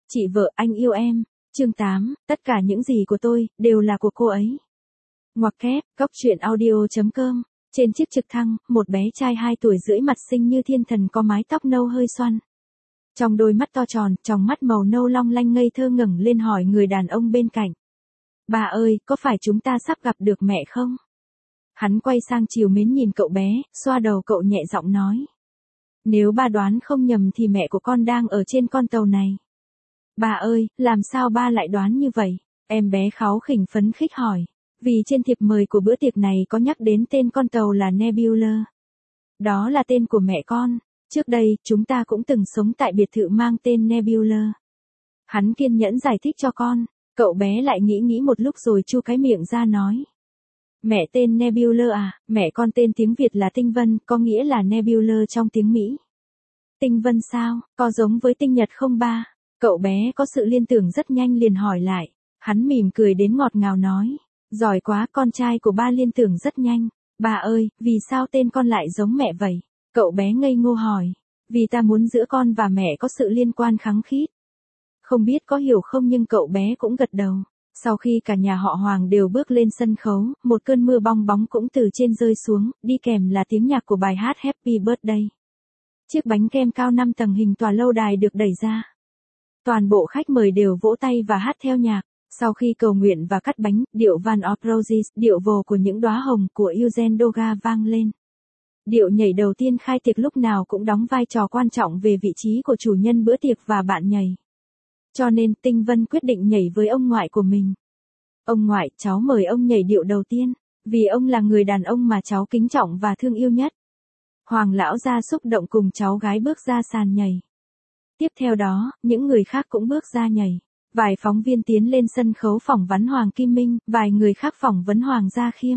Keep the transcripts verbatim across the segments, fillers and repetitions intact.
Chị vợ anh yêu em. Chương tám, tất cả những gì của tôi, đều là của cô ấy. Ngoặc kép, góc truyện audio chấm com. Trên chiếc trực thăng, một bé trai hai tuổi rưỡi mặt xinh như thiên thần có mái tóc nâu hơi xoăn. Trong đôi mắt to tròn, tròng mắt màu nâu long lanh ngây thơ ngẩng lên hỏi người đàn ông bên cạnh. Bà ơi, có phải chúng ta sắp gặp được mẹ không? Hắn quay sang trìu mến nhìn cậu bé, xoa đầu cậu nhẹ giọng nói. Nếu ba đoán không nhầm thì mẹ của con đang ở trên con tàu này. Bà ơi, làm sao ba lại đoán như vậy? Em bé kháu khỉnh phấn khích hỏi. Vì trên thiệp mời của bữa tiệc này có nhắc đến tên con tàu là Nebula. Đó là tên của mẹ con. Trước đây, chúng ta cũng từng sống tại biệt thự mang tên Nebula. Hắn kiên nhẫn giải thích cho con. Cậu bé lại nghĩ nghĩ một lúc rồi chu cái miệng ra nói. Mẹ tên Nebula à, mẹ con tên tiếng Việt là Tinh Vân, có nghĩa là Nebula trong tiếng Mỹ. Tinh Vân sao, có giống với Tinh Nhật không ba? Cậu bé có sự liên tưởng rất nhanh liền hỏi lại. Hắn mỉm cười đến ngọt ngào nói. Giỏi quá, con trai của ba liên tưởng rất nhanh. Bà ơi, vì sao tên con lại giống mẹ vậy? Cậu bé ngây ngô hỏi. Vì ta muốn giữa con và mẹ có sự liên quan khăng khít. Không biết có hiểu không nhưng cậu bé cũng gật đầu. Sau khi cả nhà họ Hoàng đều bước lên sân khấu, một cơn mưa bong bóng cũng từ trên rơi xuống, đi kèm là tiếng nhạc của bài hát Happy Birthday. Chiếc bánh kem cao năm tầng hình tòa lâu đài được đẩy ra. Toàn bộ khách mời đều vỗ tay và hát theo nhạc. Sau khi cầu nguyện và cắt bánh, điệu Van of Roses, điệu vồ của những đóa hồng của Eugene Doga vang lên. Điệu nhảy đầu tiên khai tiệc lúc nào cũng đóng vai trò quan trọng về vị trí của chủ nhân bữa tiệc và bạn nhảy. Cho nên Tinh Vân quyết định nhảy với ông ngoại của mình. Ông ngoại, cháu mời ông nhảy điệu đầu tiên, vì ông là người đàn ông mà cháu kính trọng và thương yêu nhất. Hoàng lão gia xúc động cùng cháu gái bước ra sàn nhảy. Tiếp theo đó, những người khác cũng bước ra nhảy. Vài phóng viên tiến lên sân khấu phỏng vấn Hoàng Kim Minh, vài người khác phỏng vấn Hoàng Gia Khiêm.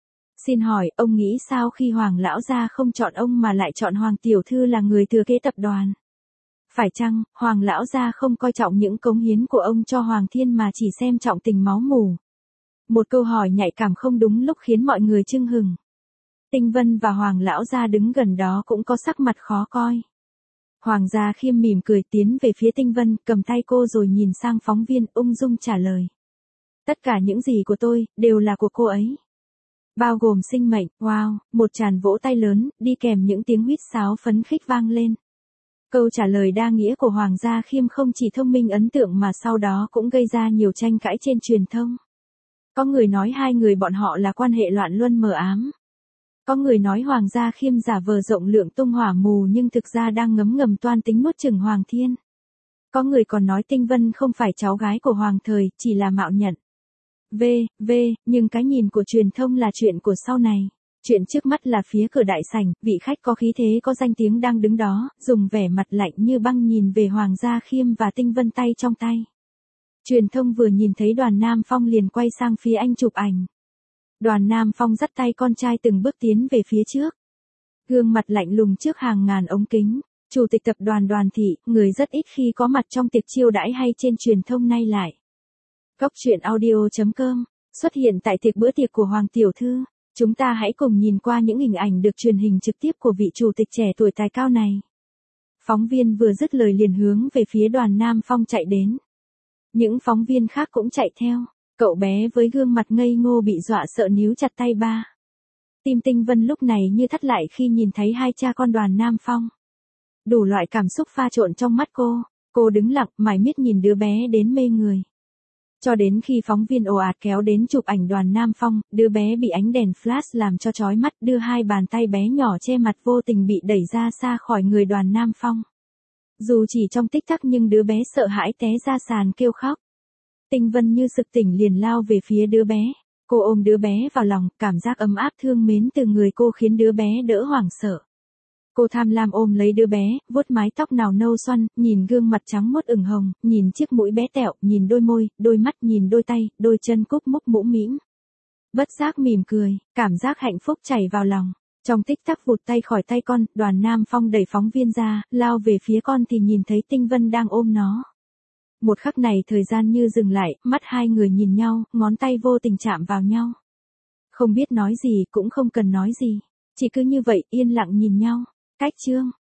Xin hỏi, ông nghĩ sao khi Hoàng lão gia không chọn ông mà lại chọn Hoàng tiểu thư là người thừa kế tập đoàn? Phải chăng, Hoàng lão gia không coi trọng những cống hiến của ông cho Hoàng thiên mà chỉ xem trọng tình máu mủ? Một câu hỏi nhạy cảm không đúng lúc khiến mọi người chưng hửng. Tinh Vân và Hoàng lão gia đứng gần đó cũng có sắc mặt khó coi. Hoàng Gia Khiêm mỉm cười tiến về phía Tinh Vân, cầm tay cô rồi nhìn sang phóng viên, ung dung trả lời. Tất cả những gì của tôi, đều là của cô ấy. Bao gồm sinh mệnh, wow, một tràng vỗ tay lớn, đi kèm những tiếng huýt sáo phấn khích vang lên. Câu trả lời đa nghĩa của Hoàng Gia Khiêm không chỉ thông minh ấn tượng mà sau đó cũng gây ra nhiều tranh cãi trên truyền thông. Có người nói hai người bọn họ là quan hệ loạn luân mờ ám. Có người nói Hoàng Gia Khiêm giả vờ rộng lượng tung hỏa mù nhưng thực ra đang ngấm ngầm toan tính nuốt chửng Hoàng Thiên. Có người còn nói Tinh Vân không phải cháu gái của Hoàng thời, chỉ là mạo nhận. V, V, nhưng cái nhìn của truyền thông là chuyện của sau này. Chuyện trước mắt là phía cửa đại sảnh, vị khách có khí thế có danh tiếng đang đứng đó, dùng vẻ mặt lạnh như băng nhìn về Hoàng Gia Khiêm và Tinh Vân tay trong tay. Truyền thông vừa nhìn thấy Đoàn Nam Phong liền quay sang phía anh chụp ảnh. Đoàn Nam Phong dắt tay con trai từng bước tiến về phía trước. Gương mặt lạnh lùng trước hàng ngàn ống kính. Chủ tịch tập đoàn Đoàn Thị, người rất ít khi có mặt trong tiệc chiêu đãi hay trên truyền thông nay lại. Góc truyện audio chấm com, xuất hiện tại tiệc bữa tiệc của Hoàng tiểu thư. Chúng ta hãy cùng nhìn qua những hình ảnh được truyền hình trực tiếp của vị chủ tịch trẻ tuổi tài cao này. Phóng viên vừa dứt lời liền hướng về phía Đoàn Nam Phong chạy đến. Những phóng viên khác cũng chạy theo. Cậu bé với gương mặt ngây ngô bị dọa sợ níu chặt tay ba. Tim Tinh Vân lúc này như thắt lại khi nhìn thấy hai cha con Đoàn Nam Phong. Đủ loại cảm xúc pha trộn trong mắt cô. Cô đứng lặng mải miết nhìn đứa bé đến mê người. Cho đến khi phóng viên ồ ạt kéo đến chụp ảnh Đoàn Nam Phong, đứa bé bị ánh đèn flash làm cho chói mắt, đưa hai bàn tay bé nhỏ che mặt vô tình bị đẩy ra xa khỏi người Đoàn Nam Phong. Dù chỉ trong tích tắc nhưng đứa bé sợ hãi té ra sàn kêu khóc. Tinh Vân như sực tỉnh liền lao về phía đứa bé. Cô ôm đứa bé vào lòng, cảm giác ấm áp thương mến từ người cô khiến đứa bé đỡ hoảng sợ. Cô tham lam ôm lấy đứa bé, vuốt mái tóc nào nâu xoăn, nhìn gương mặt trắng muốt ửng hồng, nhìn chiếc mũi bé tẹo, nhìn đôi môi, đôi mắt, nhìn đôi tay, đôi chân cúc múc mũm mĩm. Bất giác mỉm cười, cảm giác hạnh phúc chảy vào lòng. Trong tích tắc vụt tay khỏi tay con, Đoàn Nam Phong đẩy phóng viên ra, lao về phía con thì nhìn thấy Tinh Vân đang ôm nó. Một khắc này thời gian như dừng lại, mắt hai người nhìn nhau, ngón tay vô tình chạm vào nhau. Không biết nói gì, cũng không cần nói gì. Chỉ cứ như vậy, yên lặng nhìn nhau. Cách chương.